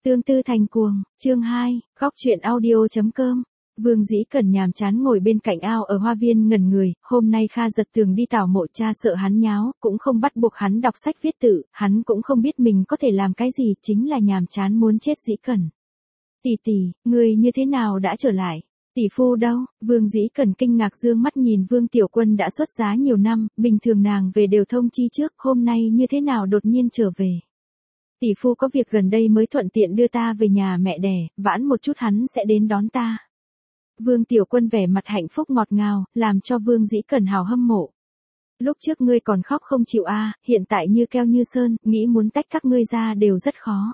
Tương tư thành cuồng, chương 2, góc truyện audio.com. Vương Dĩ Cẩn nhàm chán ngồi bên cạnh ao ở hoa viên ngẩn người, hôm nay Kha Giật Tường đi tảo mộ cha sợ hắn nháo, cũng không bắt buộc hắn đọc sách viết tự, hắn cũng không biết mình có thể làm cái gì, chính là nhàm chán muốn chết Dĩ Cẩn. Tỷ tỷ, người như thế nào đã trở lại? Tỷ phu đâu? Vương Dĩ Cẩn kinh ngạc dương mắt nhìn Vương Tiểu Quân đã xuất giá nhiều năm, bình thường nàng về đều thông chi trước, hôm nay như thế nào đột nhiên trở về? Tỷ phu có việc gần đây mới thuận tiện đưa ta về nhà mẹ đẻ, vãn một chút hắn sẽ đến đón ta. Vương Tiểu Quân vẻ mặt hạnh phúc ngọt ngào, làm cho Vương Dĩ Cẩn hào hâm mộ. Lúc trước ngươi còn khóc không chịu hiện tại như keo như sơn, nghĩ muốn tách các ngươi ra đều rất khó.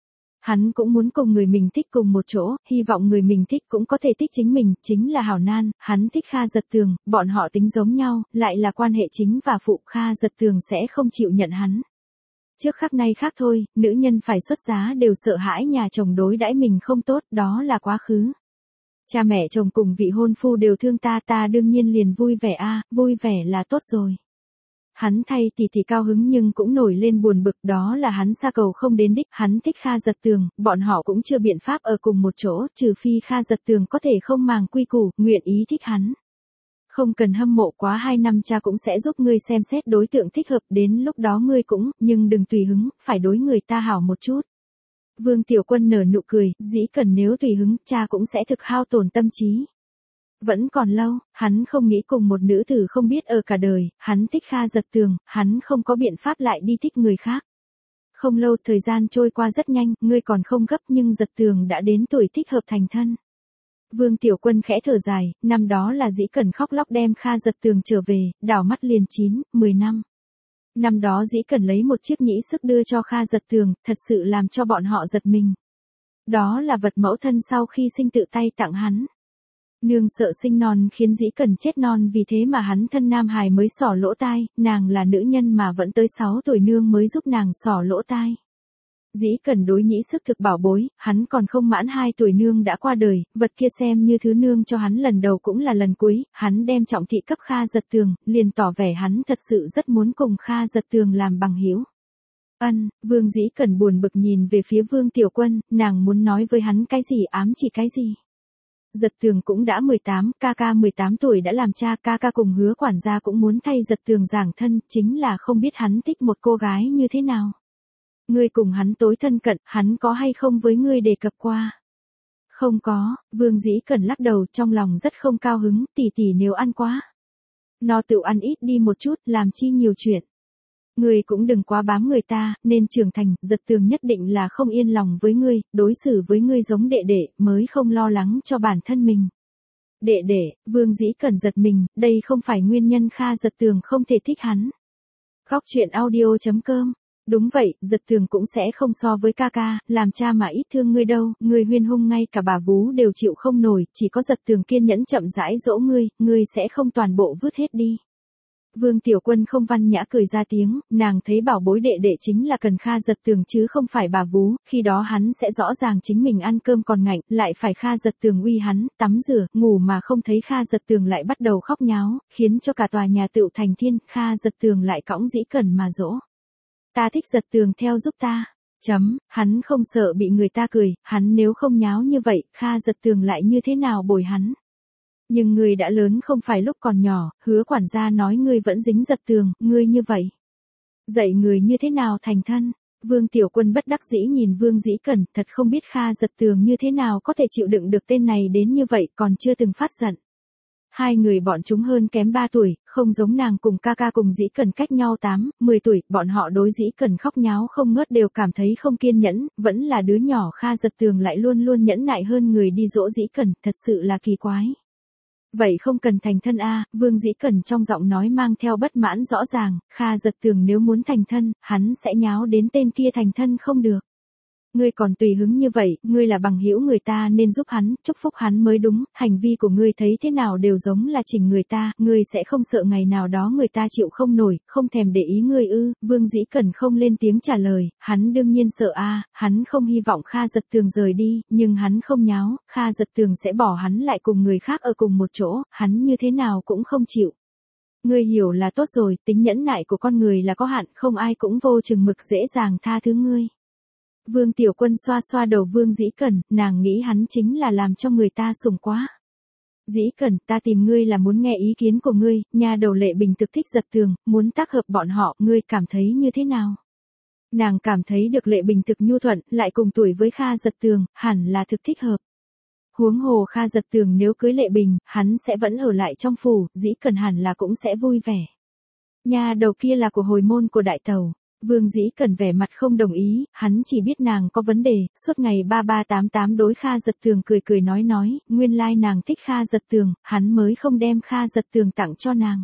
Hắn cũng muốn cùng người mình thích cùng một chỗ, hy vọng người mình thích cũng có thể thích chính mình, chính là hảo nan, hắn thích Kha Giật Tường, bọn họ tính giống nhau, lại là quan hệ chính và phụ, Kha Giật Tường sẽ không chịu nhận hắn. Trước khắc nay khác thôi, nữ nhân phải xuất giá đều sợ hãi nhà chồng đối đãi mình không tốt, đó là quá khứ. Cha mẹ chồng cùng vị hôn phu đều thương ta, ta đương nhiên liền vui vẻ vui vẻ là tốt rồi. Hắn thay tỷ tỷ cao hứng nhưng cũng nổi lên buồn bực, đó là hắn xa cầu không đến đích, hắn thích Kha Giật Tường, bọn họ cũng chưa biện pháp ở cùng một chỗ, trừ phi Kha Giật Tường có thể không màng quy củ, nguyện ý thích hắn. Không cần hâm mộ quá 2 năm, cha cũng sẽ giúp ngươi xem xét đối tượng thích hợp, đến lúc đó ngươi cũng, nhưng đừng tùy hứng, phải đối người ta hảo một chút. Vương Tiểu Quân nở nụ cười, Dĩ Cẩn nếu tùy hứng, cha cũng sẽ thực hao tổn tâm trí. Vẫn còn lâu, hắn không nghĩ cùng một nữ tử không biết ở cả đời, hắn thích Kha Giật Tường, hắn không có biện pháp lại đi thích người khác. Không lâu thời gian trôi qua rất nhanh, ngươi còn không gấp nhưng Giật Tường đã đến tuổi thích hợp thành thân. Vương Tiểu Quân khẽ thở dài, năm đó là Dĩ Cẩn khóc lóc đem Kha Giật Tường trở về, đảo mắt liền 10 năm. Năm đó Dĩ Cẩn lấy một chiếc nhĩ sức đưa cho Kha Giật Tường, thật sự làm cho bọn họ giật mình. Đó là vật mẫu thân sau khi sinh tự tay tặng hắn. Nương sợ sinh non khiến Dĩ Cẩn chết non, vì thế mà hắn thân nam hài mới xỏ lỗ tai, nàng là nữ nhân mà vẫn tới 6 tuổi nương mới giúp nàng xỏ lỗ tai. Dĩ Cẩn đối nhĩ sức thực bảo bối, hắn còn không mãn 2 tuổi nương đã qua đời, vật kia xem như thứ nương cho hắn lần đầu cũng là lần cuối, hắn đem trọng thị cấp Kha Giật Tường, liền tỏ vẻ hắn thật sự rất muốn cùng Kha Giật Tường làm bằng hữu. Vương Dĩ Cẩn buồn bực nhìn về phía Vương Tiểu Quân, nàng muốn nói với hắn cái gì, ám chỉ cái gì. Giật Tường cũng đã 18, ca 18 tuổi đã làm cha, ca cùng Hứa quản gia cũng muốn thay Giật Tường giảng thân, chính là không biết hắn thích một cô gái như thế nào. Ngươi cùng hắn tối thân cận, hắn có hay không với ngươi đề cập qua? Không có, Vương Dĩ Cẩn lắc đầu, trong lòng rất không cao hứng, tỷ tỷ nếu ăn quá. No tự ăn ít đi một chút, làm chi nhiều chuyện. Ngươi cũng đừng quá bám người ta, nên trưởng thành, Giật Tường nhất định là không yên lòng với ngươi, đối xử với ngươi giống đệ đệ, mới không lo lắng cho bản thân mình. Đệ đệ, Vương Dĩ Cẩn giật mình, đây không phải nguyên nhân Kha Giật Tường không thể thích hắn. Góc truyện audio.com. Đúng vậy, Giật Tường cũng sẽ không so với ca, làm cha mà ít thương ngươi đâu, ngươi huyên hung ngay cả bà vú đều chịu không nổi, chỉ có Giật Tường kiên nhẫn chậm rãi dỗ ngươi sẽ không toàn bộ vứt hết đi. Vương Tiểu Quân không văn nhã cười ra tiếng, nàng thấy bảo bối đệ đệ chính là cần Kha Giật Tường chứ không phải bà vú, khi đó hắn sẽ rõ ràng chính mình ăn cơm còn ngạnh, lại phải Kha Giật Tường uy hắn, tắm rửa, ngủ mà không thấy Kha Giật Tường lại bắt đầu khóc nháo, khiến cho cả tòa nhà tựu thành thiên, Kha Giật Tường lại cõng Dĩ Cẩn mà dỗ. Ta thích Giật Tường theo giúp ta. Hắn không sợ bị người ta cười, hắn nếu không nháo như vậy, Kha Giật Tường lại như thế nào bồi hắn. Nhưng ngươi đã lớn không phải lúc còn nhỏ, Hứa quản gia nói ngươi vẫn dính Giật Tường, ngươi như vậy. Dạy người như thế nào thành thân? Vương Tiểu Quân bất đắc dĩ nhìn Vương Dĩ Cẩn, thật không biết Kha Giật Tường như thế nào có thể chịu đựng được tên này đến như vậy, còn chưa từng phát giận. Hai người bọn chúng hơn kém 3 tuổi, không giống nàng cùng ca cùng Dĩ Cẩn cách nhau 10 tuổi, bọn họ đối Dĩ Cẩn khóc nháo không ngớt đều cảm thấy không kiên nhẫn, vẫn là đứa nhỏ Kha Giật Tường lại luôn luôn nhẫn nại hơn người đi dỗ Dĩ Cẩn, thật sự là kỳ quái. Vậy không cần thành thân Vương Dĩ Cẩn trong giọng nói mang theo bất mãn rõ ràng, Kha Giật Tường nếu muốn thành thân, hắn sẽ nháo đến tên kia thành thân không được. Ngươi còn tùy hứng như vậy, ngươi là bằng hữu người ta nên giúp hắn, chúc phúc hắn mới đúng, hành vi của ngươi thấy thế nào đều giống là chỉnh người ta, ngươi sẽ không sợ ngày nào đó người ta chịu không nổi, không thèm để ý ngươi Vương Dĩ Cẩn không lên tiếng trả lời, hắn đương nhiên sợ hắn không hy vọng Kha Giật Tường rời đi, nhưng hắn không nháo, Kha Giật Tường sẽ bỏ hắn lại cùng người khác ở cùng một chỗ, hắn như thế nào cũng không chịu. Ngươi hiểu là tốt rồi, tính nhẫn nại của con người là có hạn, không ai cũng vô chừng mực dễ dàng tha thứ ngươi. Vương Tiểu Quân xoa xoa đầu Vương Dĩ Cẩn, nàng nghĩ hắn chính là làm cho người ta sủng quá. Dĩ Cẩn, ta tìm ngươi là muốn nghe ý kiến của ngươi, nhà đầu Lệ Bình thực thích Giật Tường, muốn tác hợp bọn họ, ngươi cảm thấy như thế nào? Nàng cảm thấy được Lệ Bình thực nhu thuận, lại cùng tuổi với Kha Giật Tường, hẳn là thực thích hợp. Huống hồ Kha Giật Tường nếu cưới Lệ Bình, hắn sẽ vẫn ở lại trong phủ, Dĩ Cẩn hẳn là cũng sẽ vui vẻ. Nhà đầu kia là của hồi môn của đại tàu. Vương Dĩ Cẩn vẻ mặt không đồng ý, hắn chỉ biết nàng có vấn đề, suốt ngày 3388 đối Kha Giật Tường cười cười nói, nguyên lai nàng thích Kha Giật Tường, hắn mới không đem Kha Giật Tường tặng cho nàng.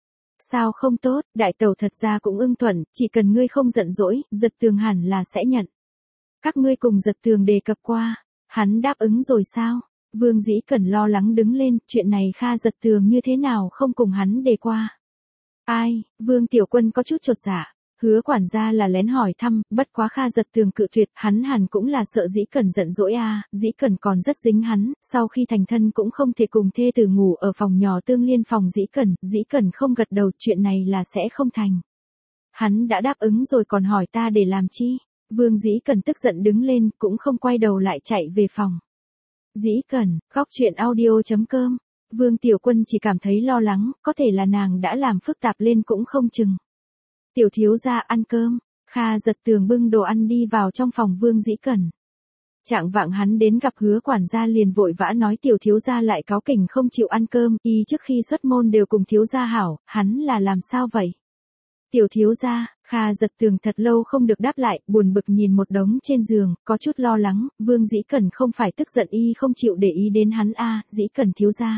Sao không tốt, đại tàu thật ra cũng ưng thuận, chỉ cần ngươi không giận dỗi, Giật Tường hẳn là sẽ nhận. Các ngươi cùng Giật Tường đề cập qua, hắn đáp ứng rồi sao? Vương Dĩ Cẩn lo lắng đứng lên, chuyện này Kha Giật Tường như thế nào không cùng hắn đề qua. Ai, Vương Tiểu Quân có chút chột dạ. Hứa quản gia là lén hỏi thăm, bất quá Kha Giật Tường cự tuyệt, hắn hẳn cũng là sợ Dĩ Cẩn giận dỗi a, Dĩ Cẩn còn rất dính hắn, sau khi thành thân cũng không thể cùng thê tử ngủ ở phòng nhỏ tương liên phòng Dĩ Cẩn không gật đầu, chuyện này là sẽ không thành. Hắn đã đáp ứng rồi còn hỏi ta để làm chi? Vương Dĩ Cẩn tức giận đứng lên, cũng không quay đầu lại chạy về phòng. Dĩ Cẩn, góc truyện audio.com. Vương Tiểu Quân chỉ cảm thấy lo lắng, có thể là nàng đã làm phức tạp lên cũng không chừng. Tiểu thiếu gia ăn cơm, Kha Giật Tường bưng đồ ăn đi vào trong phòng Vương Dĩ Cẩn. Trạng vạng hắn đến gặp Hứa quản gia liền vội vã nói tiểu thiếu gia lại cáu kỉnh không chịu ăn cơm, y trước khi xuất môn đều cùng thiếu gia hảo, hắn là làm sao vậy? Tiểu thiếu gia, Kha Giật Tường thật lâu không được đáp lại, buồn bực nhìn một đống trên giường, có chút lo lắng, Vương Dĩ Cẩn không phải tức giận y không chịu để ý đến hắn a, Dĩ Cẩn thiếu gia.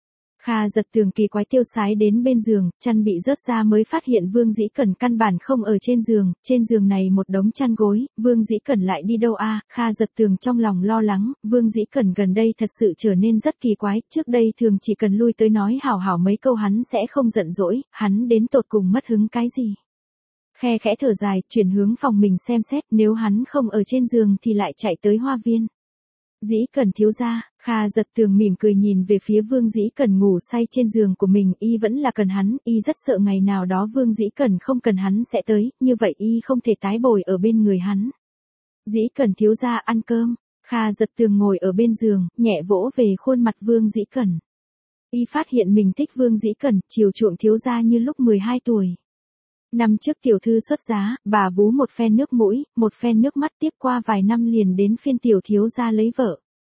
Kha Giật Tường kỳ quái tiêu sái đến bên giường, chăn bị rớt ra mới phát hiện Vương Dĩ Cẩn căn bản không ở trên giường này một đống chăn gối, Vương Dĩ Cẩn lại đi đâu a? Kha Giật Tường trong lòng lo lắng, Vương Dĩ Cẩn gần đây thật sự trở nên rất kỳ quái, trước đây thường chỉ cần lui tới nói hảo hảo mấy câu hắn sẽ không giận dỗi, hắn đến tột cùng mất hứng cái gì? Khe khẽ thở dài, chuyển hướng phòng mình xem xét, nếu hắn không ở trên giường thì lại chạy tới hoa viên. Dĩ Cẩn thiếu gia, Kha Giật Tường mỉm cười nhìn về phía Vương Dĩ Cẩn ngủ say trên giường của mình, y vẫn là cần hắn, y rất sợ ngày nào đó Vương Dĩ Cẩn không cần hắn sẽ tới, như vậy y không thể tái bồi ở bên người hắn. Dĩ Cẩn thiếu gia ăn cơm, Kha Giật Tường ngồi ở bên giường, nhẹ vỗ về khuôn mặt Vương Dĩ Cẩn. Y phát hiện mình thích Vương Dĩ Cẩn, chiều chuộng thiếu gia như lúc 12 tuổi. Năm trước tiểu thư xuất giá, bà vú một phen nước mũi, một phen nước mắt, tiếp qua vài năm liền đến phiên tiểu thiếu gia lấy vợ.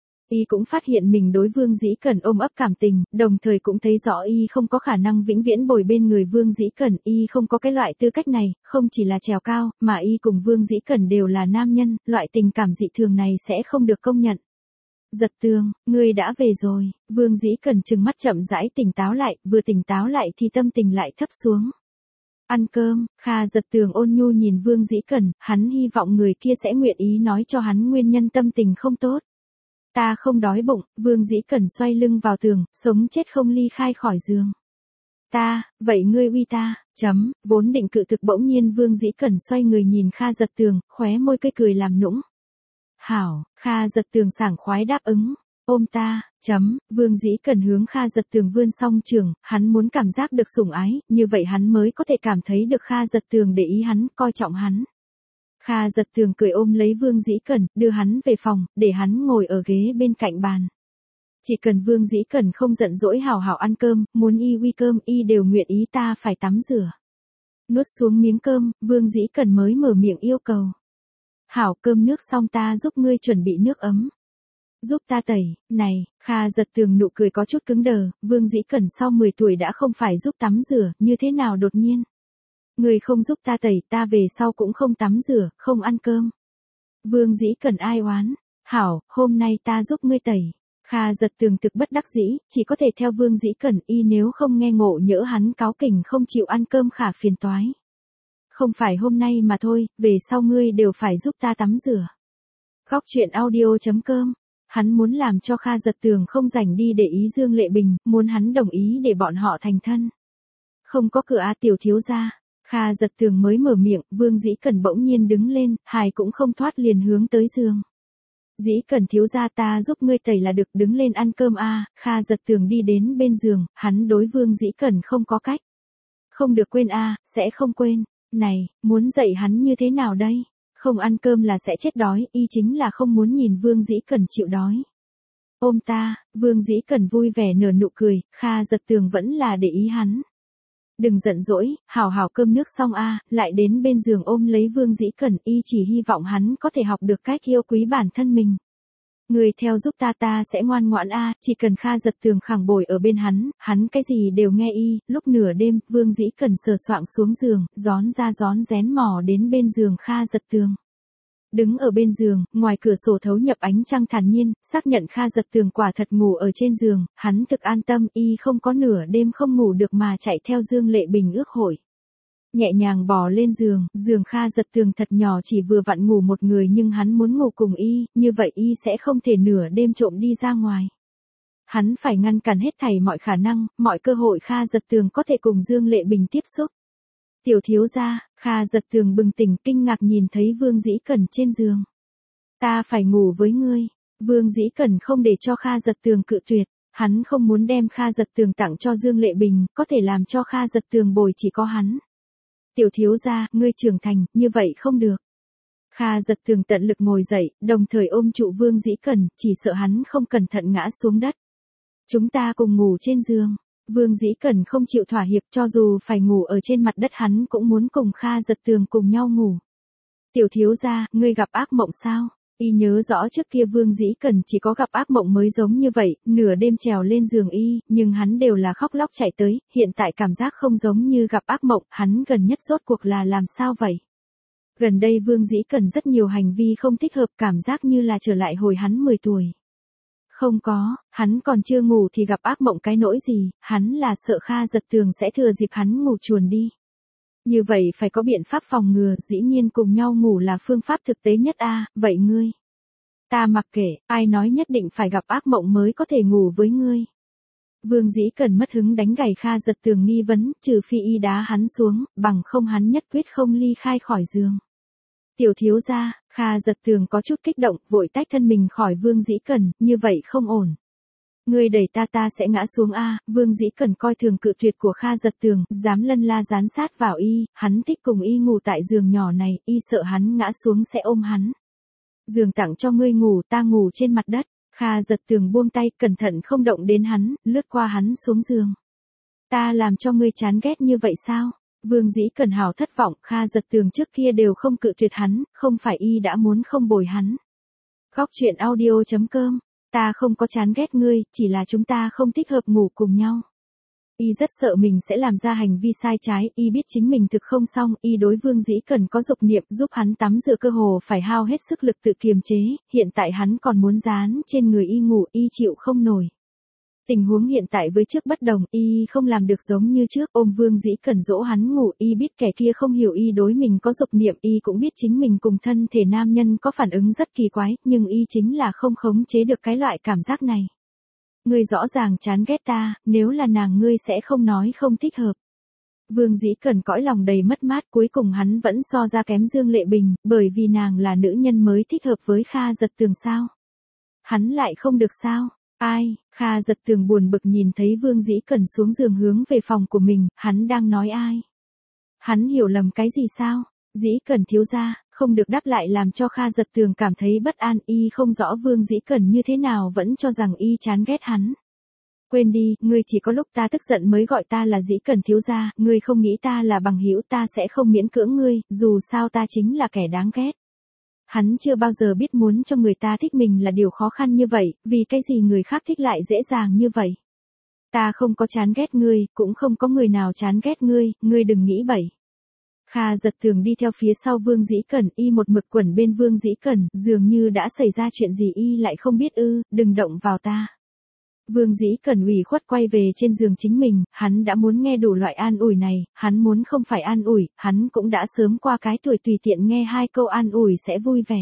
Y cũng phát hiện mình đối Vương Dĩ Cẩn ôm ấp cảm tình, đồng thời cũng thấy rõ y không có khả năng vĩnh viễn bồi bên người Vương Dĩ Cẩn, y không có cái loại tư cách này, không chỉ là trèo cao, mà y cùng Vương Dĩ Cẩn đều là nam nhân, loại tình cảm dị thường này sẽ không được công nhận. Giật Tường, ngươi đã về rồi, Vương Dĩ Cẩn trừng mắt chậm rãi tỉnh táo lại, vừa tỉnh táo lại thì tâm tình lại thấp xuống. Ăn cơm, Kha Giật Tường ôn nhu nhìn Vương Dĩ Cẩn, hắn hy vọng người kia sẽ nguyện ý nói cho hắn nguyên nhân tâm tình không tốt. Ta không đói bụng, Vương Dĩ Cẩn xoay lưng vào tường, sống chết không ly khai khỏi giường. Vậy ngươi uy ta, vốn định cự thực bỗng nhiên Vương Dĩ Cẩn xoay người nhìn Kha Giật Tường, khóe môi cây cười làm nũng. Hảo, Kha Giật Tường sảng khoái đáp ứng. Ôm ta, Vương Dĩ Cẩn hướng Kha Giật Tường vươn song trường, hắn muốn cảm giác được sủng ái, như vậy hắn mới có thể cảm thấy được Kha Giật Tường để ý hắn, coi trọng hắn. Kha Giật Tường cười ôm lấy Vương Dĩ Cẩn, đưa hắn về phòng, để hắn ngồi ở ghế bên cạnh bàn. Chỉ cần Vương Dĩ Cẩn không giận dỗi hảo hảo ăn cơm, muốn y uy cơm y đều nguyện ý, ta phải tắm rửa. Nuốt xuống miếng cơm, Vương Dĩ Cẩn mới mở miệng yêu cầu. Hảo, cơm nước xong ta giúp ngươi chuẩn bị nước ấm. Giúp ta tẩy, này, Kha Giật Tường nụ cười có chút cứng đờ, Vương Dĩ Cẩn sau 10 tuổi đã không phải giúp tắm rửa, như thế nào đột nhiên. Người không giúp ta tẩy, ta về sau cũng không tắm rửa, không ăn cơm. Vương Dĩ Cẩn ai oán, hảo, hôm nay ta giúp ngươi tẩy. Kha Giật Tường thực bất đắc dĩ, chỉ có thể theo Vương Dĩ Cẩn, y nếu không nghe ngộ nhỡ hắn cáu kỉnh không chịu ăn cơm khả phiền toái. Không phải hôm nay mà thôi, về sau ngươi đều phải giúp ta tắm rửa. Góc truyện audio.com. Hắn muốn làm cho Kha Giật Tường không rảnh đi để ý Dương Lệ Bình, muốn hắn đồng ý để bọn họ thành thân. Không có cửa tiểu thiếu gia. Kha Giật Tường mới mở miệng, Vương Dĩ Cẩn bỗng nhiên đứng lên, hài cũng không thoát liền hướng tới giường. Dĩ Cẩn thiếu gia, ta giúp ngươi tẩy là được, đứng lên ăn cơm a. Kha Giật Tường đi đến bên giường, hắn đối Vương Dĩ Cẩn không có cách. Không được quên a, sẽ không quên. Này, muốn dạy hắn như thế nào đây? Không ăn cơm là sẽ chết đói, y chính là không muốn nhìn Vương Dĩ Cẩn chịu đói. Ôm ta, Vương Dĩ Cẩn vui vẻ nở nụ cười, Kha Giật Tường vẫn là để ý hắn. Đừng giận dỗi, hảo hảo cơm nước xong lại đến bên giường ôm lấy Vương Dĩ Cẩn, y chỉ hy vọng hắn có thể học được cách yêu quý bản thân mình. Người theo giúp ta sẽ ngoan ngoãn chỉ cần Kha Giật Tường khẳng bồi ở bên hắn cái gì đều nghe y. Lúc nửa đêm, Vương Dĩ Cẩn sờ soạng xuống giường, rón ra rón rén mò đến bên giường Kha Giật Tường. Đứng ở bên giường, ngoài cửa sổ thấu nhập ánh trăng thản nhiên, xác nhận Kha Giật Tường quả thật ngủ ở trên giường, hắn thực an tâm, y không có nửa đêm không ngủ được mà chạy theo Dương Lệ Bình ước hội. Nhẹ nhàng bò lên giường, giường Kha Giật Tường thật nhỏ chỉ vừa vặn ngủ một người nhưng hắn muốn ngủ cùng y, như vậy y sẽ không thể nửa đêm trộm đi ra ngoài. Hắn phải ngăn cản hết thảy mọi khả năng, mọi cơ hội Kha Giật Tường có thể cùng Dương Lệ Bình tiếp xúc. Tiểu thiếu gia, Kha Giật Tường bừng tỉnh kinh ngạc nhìn thấy Vương Dĩ Cẩn trên giường. Ta phải ngủ với ngươi. Vương Dĩ Cẩn không để cho Kha Giật Tường cự tuyệt, hắn không muốn đem Kha Giật Tường tặng cho Dương Lệ Bình, có thể làm cho Kha Giật Tường bồi chỉ có hắn. Tiểu thiếu gia, ngươi trưởng thành, như vậy không được. Kha Giật Tường tận lực ngồi dậy, đồng thời ôm trụ Vương Dĩ Cẩn, chỉ sợ hắn không cẩn thận ngã xuống đất. Chúng ta cùng ngủ trên giường. Vương Dĩ Cẩn không chịu thỏa hiệp, cho dù phải ngủ ở trên mặt đất hắn cũng muốn cùng Kha Giật Tường cùng nhau ngủ. Tiểu thiếu gia, ngươi gặp ác mộng sao? Y nhớ rõ trước kia Vương Dĩ Cẩn chỉ có gặp ác mộng mới giống như vậy, nửa đêm trèo lên giường y, nhưng hắn đều là khóc lóc chạy tới, hiện tại cảm giác không giống như gặp ác mộng, hắn gần nhất rốt cuộc là làm sao vậy? Gần đây Vương Dĩ Cẩn rất nhiều hành vi không thích hợp, cảm giác như là trở lại hồi hắn 10 tuổi. Không có, hắn còn chưa ngủ thì gặp ác mộng cái nỗi gì, hắn là sợ Kha Giật Tường sẽ thừa dịp hắn ngủ chuồn đi. Như vậy phải có biện pháp phòng ngừa, dĩ nhiên cùng nhau ngủ là phương pháp thực tế nhất vậy ngươi. Ta mặc kệ, ai nói nhất định phải gặp ác mộng mới có thể ngủ với ngươi. Vương Dĩ Cẩn mất hứng đánh gảy Kha Giật Tường nghi vấn, trừ phi y đá hắn xuống, bằng không hắn nhất quyết không ly khai khỏi giường. Tiểu thiếu gia, Kha Giật Tường có chút kích động, vội tách thân mình khỏi Vương Dĩ Cẩn, như vậy không ổn. Ngươi đẩy ta sẽ ngã xuống Vương Dĩ Cẩn coi thường cự tuyệt của Kha Giật Tường, dám lân la dán sát vào y, hắn thích cùng y ngủ tại giường nhỏ này, y sợ hắn ngã xuống sẽ ôm hắn. Giường tặng cho ngươi ngủ, ta ngủ trên mặt đất. Kha Giật Tường buông tay, cẩn thận không động đến hắn, lướt qua hắn xuống giường. Ta làm cho ngươi chán ghét như vậy sao? Vương Dĩ Cẩn hào thất vọng, Kha Giật Tường trước kia đều không cự tuyệt hắn, không phải y đã muốn không bồi hắn. Góc truyện audio.com, ta không có chán ghét ngươi, chỉ là chúng ta không thích hợp ngủ cùng nhau. Y rất sợ mình sẽ làm ra hành vi sai trái, y biết chính mình thực không xong, y đối Vương Dĩ Cẩn có dục niệm, giúp hắn tắm rửa cơ hồ phải hao hết sức lực tự kiềm chế, hiện tại hắn còn muốn dán trên người y ngủ, y chịu không nổi. Tình huống hiện tại với trước bất đồng, y không làm được giống như trước, ôm Vương Dĩ Cẩn dỗ hắn ngủ, y biết kẻ kia không hiểu y đối mình có dục niệm, y cũng biết chính mình cùng thân thể nam nhân có phản ứng rất kỳ quái, nhưng y chính là không khống chế được cái loại cảm giác này. Ngươi rõ ràng chán ghét ta, nếu là nàng ngươi sẽ không nói không thích hợp. Vương Dĩ Cẩn cõi lòng đầy mất mát, cuối cùng hắn vẫn so ra kém Dương Lệ Bình, bởi vì nàng là nữ nhân mới thích hợp với Kha Giật Tường sao? Hắn lại không được sao? Ai? Kha Giật Tường buồn bực nhìn thấy Vương Dĩ Cẩn xuống giường hướng về phòng của mình, hắn đang nói ai? Hắn hiểu lầm cái gì sao? Dĩ Cẩn thiếu gia, không được đáp lại làm cho Kha Giật Tường cảm thấy bất an, y không rõ Vương Dĩ Cẩn như thế nào vẫn cho rằng y chán ghét hắn. Quên đi, ngươi chỉ có lúc ta tức giận mới gọi ta là Dĩ Cẩn thiếu gia, ngươi không nghĩ ta là bằng hữu, ta sẽ không miễn cưỡng ngươi, dù sao ta chính là kẻ đáng ghét. Hắn chưa bao giờ biết muốn cho người ta thích mình là điều khó khăn như vậy, vì cái gì người khác thích lại dễ dàng như vậy. Ta không có chán ghét ngươi, cũng không có người nào chán ghét ngươi đừng nghĩ bậy. Kha Giật Tường đi theo phía sau Vương Dĩ Cẩn, y một mực quẩn bên Vương Dĩ Cẩn, dường như đã xảy ra chuyện gì y lại không biết đừng động vào ta. Vương Dĩ Cẩn ủy khuất quay về trên giường chính mình, hắn đã muốn nghe đủ loại an ủi này, hắn muốn không phải an ủi, hắn cũng đã sớm qua cái tuổi tùy tiện nghe 2 câu an ủi sẽ vui vẻ.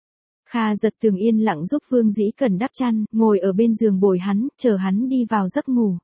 Kha Giật Tường yên lặng giúp Vương Dĩ Cẩn đắp chăn, ngồi ở bên giường bồi hắn, chờ hắn đi vào giấc ngủ.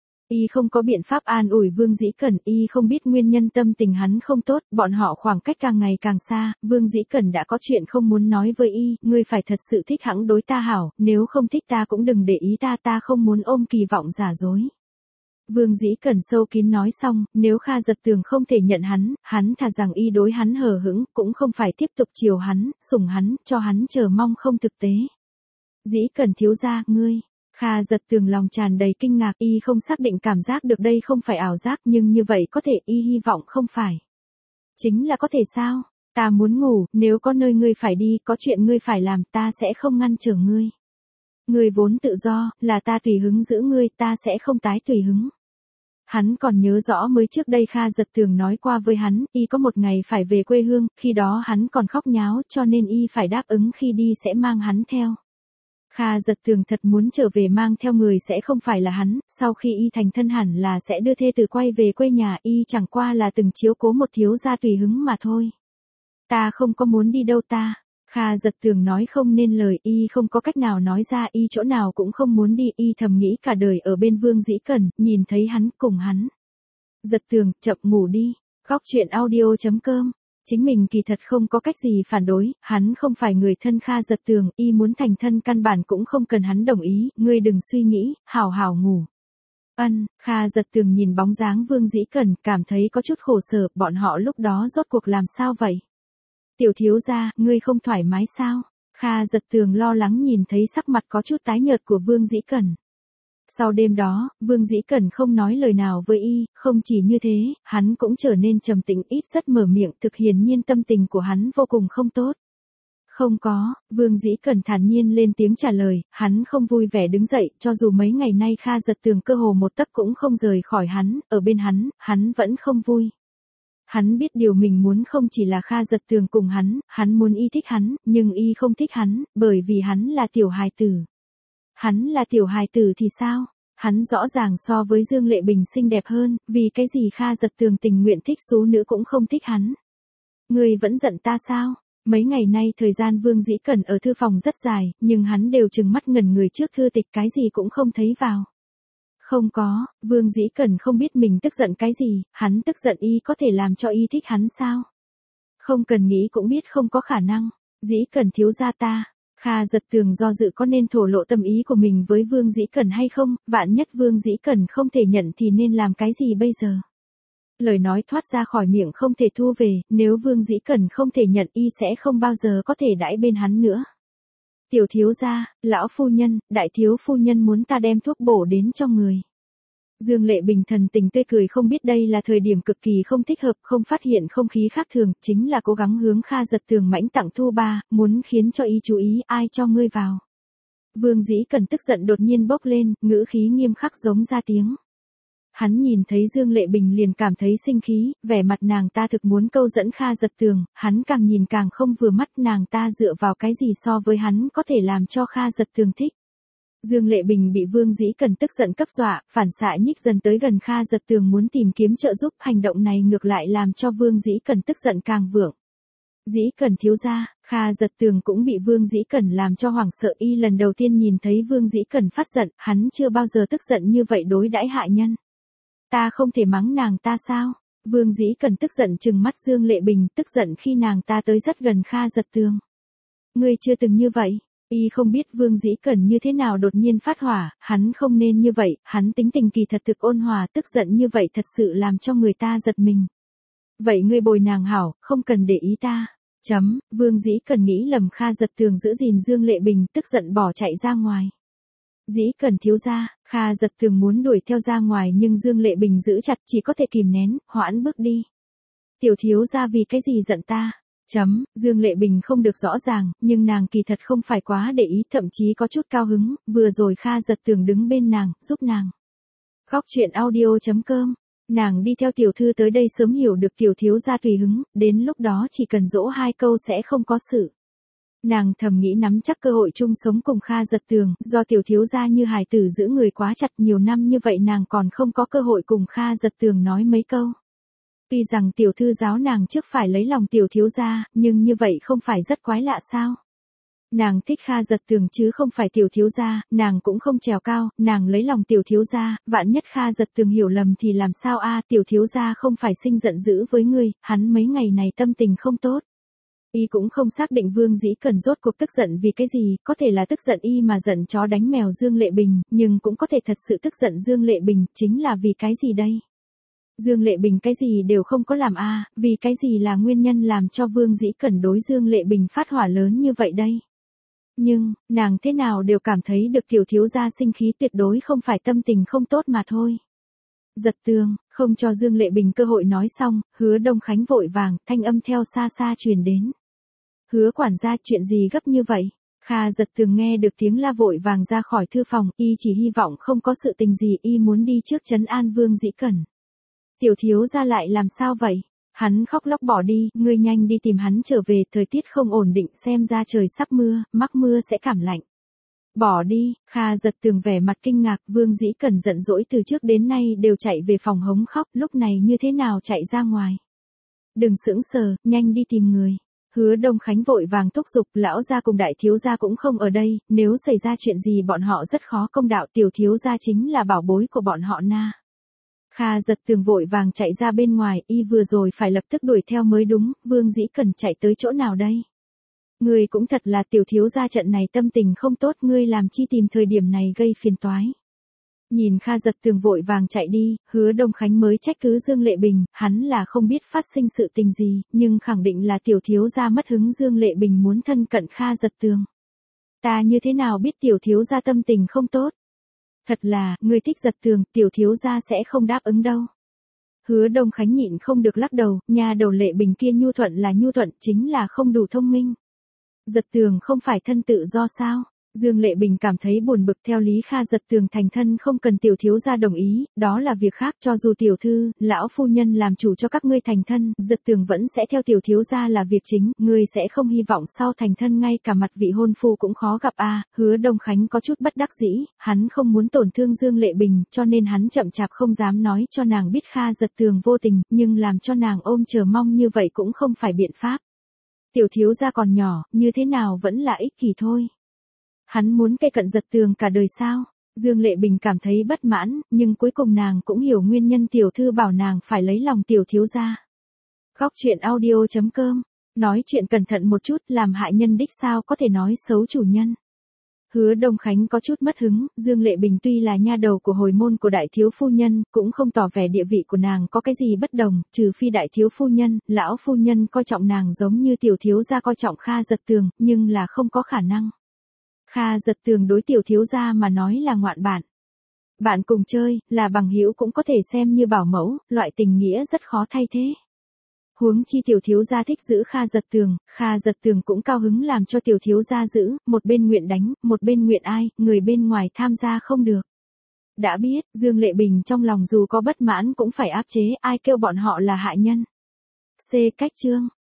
Y không có biện pháp an ủi Vương Dĩ Cẩn, y không biết nguyên nhân tâm tình hắn không tốt, bọn họ khoảng cách càng ngày càng xa, Vương Dĩ Cẩn đã có chuyện không muốn nói với y, ngươi phải thật sự thích hẵng đối ta hảo, nếu không thích ta cũng đừng để ý ta không muốn ôm kỳ vọng giả dối. Vương Dĩ Cẩn sâu kín nói xong, nếu Kha Giật Tường không thể nhận hắn thà rằng y đối hắn hờ hững, cũng không phải tiếp tục chiều hắn, sủng hắn, cho hắn chờ mong không thực tế. Dĩ Cẩn thiếu gia, ngươi. Kha Giật Tường lòng tràn đầy kinh ngạc, y không xác định cảm giác được đây không phải ảo giác, nhưng như vậy có thể y hy vọng không phải. Chính là có thể sao? Ta muốn ngủ, nếu có nơi ngươi phải đi, có chuyện ngươi phải làm, ta sẽ không ngăn trở ngươi. Ngươi vốn tự do, là ta tùy hứng giữ ngươi, ta sẽ không tái tùy hứng. Hắn còn nhớ rõ mới trước đây Kha Giật Tường nói qua với hắn, y có một ngày phải về quê hương, khi đó hắn còn khóc nháo, cho nên y phải đáp ứng khi đi sẽ mang hắn theo. Kha Giật Tường thật muốn trở về mang theo người sẽ không phải là hắn, sau khi y thành thân hẳn là sẽ đưa thê tử quay về quê nhà, y chẳng qua là từng chiếu cố một thiếu gia tùy hứng mà thôi. Ta không có muốn đi đâu ta. Kha Giật Tường nói không nên lời, y không có cách nào nói ra, y chỗ nào cũng không muốn đi, y thầm nghĩ cả đời ở bên Vương Dĩ Cẩn, nhìn thấy hắn cùng hắn. Giật Tường, chậm ngủ đi. Góc chuyện audio.com. Chính mình kỳ thật không có cách gì phản đối, hắn không phải người thân Kha Giật Tường, y muốn thành thân căn bản cũng không cần hắn đồng ý, ngươi đừng suy nghĩ, hảo hảo ngủ. Kha Giật Tường nhìn bóng dáng Vương Dĩ Cẩn, cảm thấy có chút khổ sở, bọn họ lúc đó rốt cuộc làm sao vậy? Tiểu thiếu gia, ngươi không thoải mái sao? Kha Giật Tường lo lắng nhìn thấy sắc mặt có chút tái nhợt của Vương Dĩ Cẩn. Sau đêm đó, Vương Dĩ Cẩn không nói lời nào với y, không chỉ như thế, hắn cũng trở nên trầm tĩnh ít rất mở miệng, thực hiển nhiên tâm tình của hắn vô cùng không tốt. Không có, Vương Dĩ Cẩn thản nhiên lên tiếng trả lời, hắn không vui vẻ đứng dậy, cho dù mấy ngày nay Kha Giật Tường cơ hồ một tấc cũng không rời khỏi hắn, ở bên hắn vẫn không vui. Hắn biết điều mình muốn không chỉ là Kha Giật Tường cùng hắn muốn y thích hắn, nhưng y không thích hắn, bởi vì hắn là tiểu hài tử. Hắn là tiểu hài tử thì sao? Hắn rõ ràng so với Dương Lệ Bình xinh đẹp hơn, vì cái gì Kha Giật Tường tình nguyện thích số nữ cũng không thích hắn. Ngươi vẫn giận ta sao? Mấy ngày nay thời gian Vương Dĩ Cẩn ở thư phòng rất dài, nhưng hắn đều trừng mắt ngẩn người trước thư tịch, cái gì cũng không thấy vào. Không có, Vương Dĩ Cẩn không biết mình tức giận cái gì, hắn tức giận y có thể làm cho y thích hắn sao? Không cần nghĩ cũng biết không có khả năng. Dĩ Cẩn thiếu gia ta. Kha Giật Tường do dự có nên thổ lộ tâm ý của mình với Vương Dĩ Cẩn hay không, vạn nhất Vương Dĩ Cẩn không thể nhận thì nên làm cái gì bây giờ? Lời nói thoát ra khỏi miệng không thể thu về, nếu Vương Dĩ Cẩn không thể nhận y sẽ không bao giờ có thể đãi bên hắn nữa. Tiểu thiếu gia, lão phu nhân, đại thiếu phu nhân muốn ta đem thuốc bổ đến cho người. Dương Lệ Bình thần tình tươi cười, không biết đây là thời điểm cực kỳ không thích hợp, không phát hiện không khí khác thường, chính là cố gắng hướng Kha Giật Tường mãnh tặng thu ba, muốn khiến cho y chú ý, ai cho ngươi vào. Vương Dĩ Cẩn tức giận đột nhiên bốc lên, ngữ khí nghiêm khắc giống ra tiếng. Hắn nhìn thấy Dương Lệ Bình liền cảm thấy sinh khí, vẻ mặt nàng ta thực muốn câu dẫn Kha Giật Tường, hắn càng nhìn càng không vừa mắt, nàng ta dựa vào cái gì so với hắn có thể làm cho Kha Giật Tường thích. Dương Lệ Bình bị Vương Dĩ Cẩn tức giận cấp dọa, phản xạ nhích dần tới gần Kha Giật Tường muốn tìm kiếm trợ giúp, hành động này ngược lại làm cho Vương Dĩ Cẩn tức giận càng vượng. Dĩ Cẩn thiếu gia, Kha Giật Tường cũng bị Vương Dĩ Cẩn làm cho hoảng sợ, y lần đầu tiên nhìn thấy Vương Dĩ Cẩn phát giận, hắn chưa bao giờ tức giận như vậy đối đãi hạ nhân. Ta không thể mắng nàng ta sao? Vương Dĩ Cẩn tức giận trừng mắt Dương Lệ Bình, tức giận khi nàng ta tới rất gần Kha Giật Tường. Ngươi chưa từng như vậy. Y không biết Vương Dĩ Cẩn như thế nào đột nhiên phát hỏa, hắn không nên như vậy, hắn tính tình kỳ thật thực ôn hòa, tức giận như vậy thật sự làm cho người ta giật mình. Vậy ngươi bồi nàng hảo, không cần để ý ta. Vương Dĩ Cẩn nghĩ lầm, Kha Giật Tường giữ gìn Dương Lệ Bình, tức giận bỏ chạy ra ngoài. Dĩ Cẩn thiếu gia, Kha Giật Tường muốn đuổi theo ra ngoài nhưng Dương Lệ Bình giữ chặt, chỉ có thể kìm nén, hoãn bước đi. Tiểu thiếu gia vì cái gì giận ta? Dương Lệ Bình không được rõ ràng, nhưng nàng kỳ thật không phải quá để ý, thậm chí có chút cao hứng, vừa rồi Kha Giật Tường đứng bên nàng, giúp nàng. Góc chuyện audio.com. Nàng đi theo tiểu thư tới đây sớm hiểu được tiểu thiếu gia tùy hứng, đến lúc đó chỉ cần dỗ 2 câu sẽ không có sự. Nàng thầm nghĩ nắm chắc cơ hội chung sống cùng Kha Giật Tường, do tiểu thiếu gia như hài tử giữ người quá chặt nhiều năm như vậy nàng còn không có cơ hội cùng Kha Giật Tường nói mấy câu. Tuy rằng tiểu thư giáo nàng trước phải lấy lòng tiểu thiếu gia, nhưng như vậy không phải rất quái lạ sao? Nàng thích Kha Giật Tường chứ không phải tiểu thiếu gia, nàng cũng không trèo cao, nàng lấy lòng tiểu thiếu gia, vạn nhất Kha Giật Tường hiểu lầm thì làm sao a? Tiểu thiếu gia không phải sinh giận dữ với ngươi, hắn mấy ngày này tâm tình không tốt. Y cũng không xác định Vương Dĩ Cẩn rốt cuộc tức giận vì cái gì, có thể là tức giận y mà giận chó đánh mèo Dương Lệ Bình, nhưng cũng có thể thật sự tức giận Dương Lệ Bình, chính là vì cái gì đây? Dương Lệ Bình cái gì đều không có làm vì cái gì là nguyên nhân làm cho Vương Dĩ Cẩn đối Dương Lệ Bình phát hỏa lớn như vậy đây? Nhưng, nàng thế nào đều cảm thấy được tiểu thiếu gia sinh khí tuyệt đối không phải tâm tình không tốt mà thôi. Giật tường, không cho Dương Lệ Bình cơ hội nói xong, Hứa Đông Khánh vội vàng, thanh âm theo xa xa truyền đến. Hứa quản gia chuyện gì gấp như vậy? Kha Giật Tường nghe được tiếng la vội vàng ra khỏi thư phòng, y chỉ hy vọng không có sự tình gì, y muốn đi trước trấn an Vương Dĩ Cẩn. Tiểu thiếu gia lại làm sao vậy? Hắn khóc lóc bỏ đi, ngươi nhanh đi tìm hắn trở về, thời tiết không ổn định, xem ra trời sắp mưa, mắc mưa sẽ cảm lạnh. Bỏ đi, Kha Giật Tường vẻ mặt kinh ngạc, Vương Dĩ Cẩn giận dỗi từ trước đến nay đều chạy về phòng hống khóc, lúc này như thế nào chạy ra ngoài. Đừng sững sờ, nhanh đi tìm người. Hứa Đông Khánh vội vàng thúc giục, lão gia cùng đại thiếu gia cũng không ở đây, nếu xảy ra chuyện gì bọn họ rất khó công đạo, tiểu thiếu gia chính là bảo bối của bọn họ na. Kha Giật Tường vội vàng chạy ra bên ngoài, y vừa rồi phải lập tức đuổi theo mới đúng, Vương Dĩ Cẩn chạy tới chỗ nào đây? Ngươi cũng thật là tiểu thiếu gia, trận này tâm tình không tốt, ngươi làm chi tìm thời điểm này gây phiền toái. Nhìn Kha Giật Tường vội vàng chạy đi, Hứa Đông Khánh mới trách cứ Dương Lệ Bình, hắn là không biết phát sinh sự tình gì, nhưng khẳng định là tiểu thiếu gia mất hứng, Dương Lệ Bình muốn thân cận Kha Giật Tường. Ta như thế nào biết tiểu thiếu gia tâm tình không tốt? Thật là, ngươi thích Giật Tường, tiểu thiếu gia sẽ không đáp ứng đâu. Hứa Đông Khánh nhịn không được lắc đầu, nhà đầu Lệ Bình kia nhu thuận là nhu thuận, chính là không đủ thông minh. Giật Tường không phải thân tự do sao? Dương Lệ Bình cảm thấy buồn bực, theo lý Kha Giật Tường thành thân không cần tiểu thiếu gia đồng ý, đó là việc khác, cho dù tiểu thư, lão phu nhân làm chủ cho các ngươi thành thân, Giật Tường vẫn sẽ theo tiểu thiếu gia là việc chính, ngươi sẽ không hy vọng sau thành thân ngay cả mặt vị hôn phu cũng khó gặp Hứa Đông Khánh có chút bất đắc dĩ, hắn không muốn tổn thương Dương Lệ Bình, cho nên hắn chậm chạp không dám nói cho nàng biết Kha Giật Tường vô tình, nhưng làm cho nàng ôm chờ mong như vậy cũng không phải biện pháp. Tiểu thiếu gia còn nhỏ, như thế nào vẫn là ích kỷ thôi. Hắn muốn cây cận Giật Tường cả đời sao? Dương Lệ Bình cảm thấy bất mãn, nhưng cuối cùng nàng cũng hiểu nguyên nhân tiểu thư bảo nàng phải lấy lòng tiểu thiếu gia. Góc truyện audio.com, nói chuyện cẩn thận một chút, làm hại nhân đích sao có thể nói xấu chủ nhân. Hứa Đông Khánh có chút mất hứng, Dương Lệ Bình tuy là nha đầu của hồi môn của đại thiếu phu nhân, cũng không tỏ vẻ địa vị của nàng có cái gì bất đồng, trừ phi đại thiếu phu nhân, lão phu nhân coi trọng nàng giống như tiểu thiếu gia coi trọng Kha Giật Tường, nhưng là không có khả năng. Kha Giật Tường đối tiểu thiếu gia mà nói là ngoạn bạn. Bạn cùng chơi, là bằng hữu cũng có thể xem như bảo mẫu, loại tình nghĩa rất khó thay thế. Huống chi tiểu thiếu gia thích giữ Kha Giật Tường cũng cao hứng làm cho tiểu thiếu gia giữ, một bên nguyện đánh, một bên nguyện ai, người bên ngoài tham gia không được. Đã biết, Dương Lệ Bình trong lòng dù có bất mãn cũng phải áp chế, ai kêu bọn họ là hạ nhân. C. Cách chương